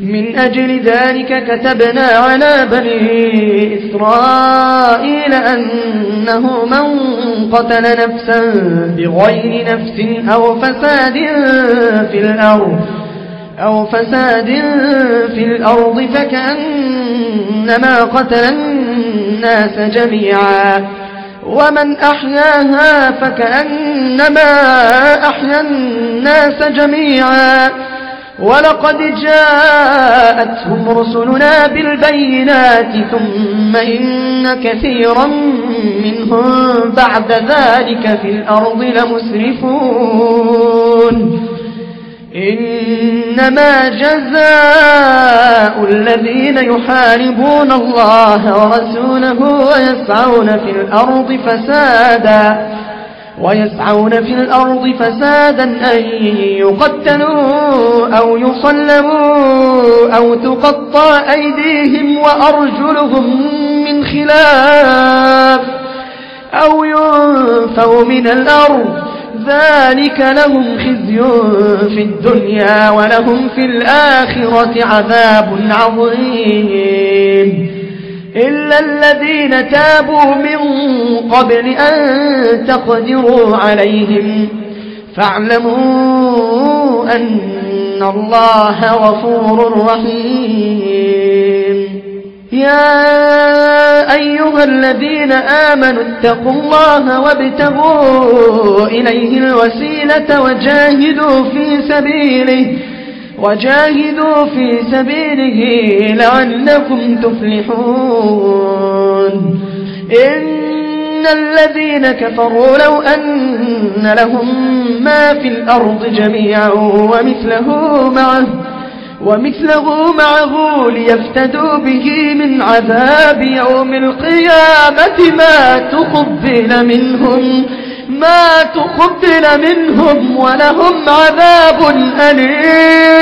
من أجل ذلك كتبنا على بني إسرائيل أنه من قتل نفسا بغير نفس أو فساد في الأرض فكأنما قتل الناس جميعا ومن أحياها فكأنما أحيا الناس جميعا ولقد جاءتهم رسلنا بالبينات ثم إن كثيرا منهم بعد ذلك في الأرض لمسرفون إنما جزاء الذين يحاربون الله ورسوله ويسعون في الأرض فسادا أن يقتلوا أو يصلبوا أو تقطع أيديهم وأرجلهم من خلاف أو ينفوا من الأرض ذلك لهم خزي في الدنيا ولهم في الآخرة عذاب عظيم إلا الذين تابوا من قبل أن تقدروا عليهم فاعلموا أن الله غفور رحيم يا أيها الذين آمنوا اتقوا الله وابتغوا إليه الوسيلة وجاهدوا في سبيله لعلكم تفلحون إن الذين كفروا لو أن لهم ما في الأرض جميعا ومثله معه ليفتدوا به من عذاب يوم القيامة ما تقبل منهم ولهم عذاب أليم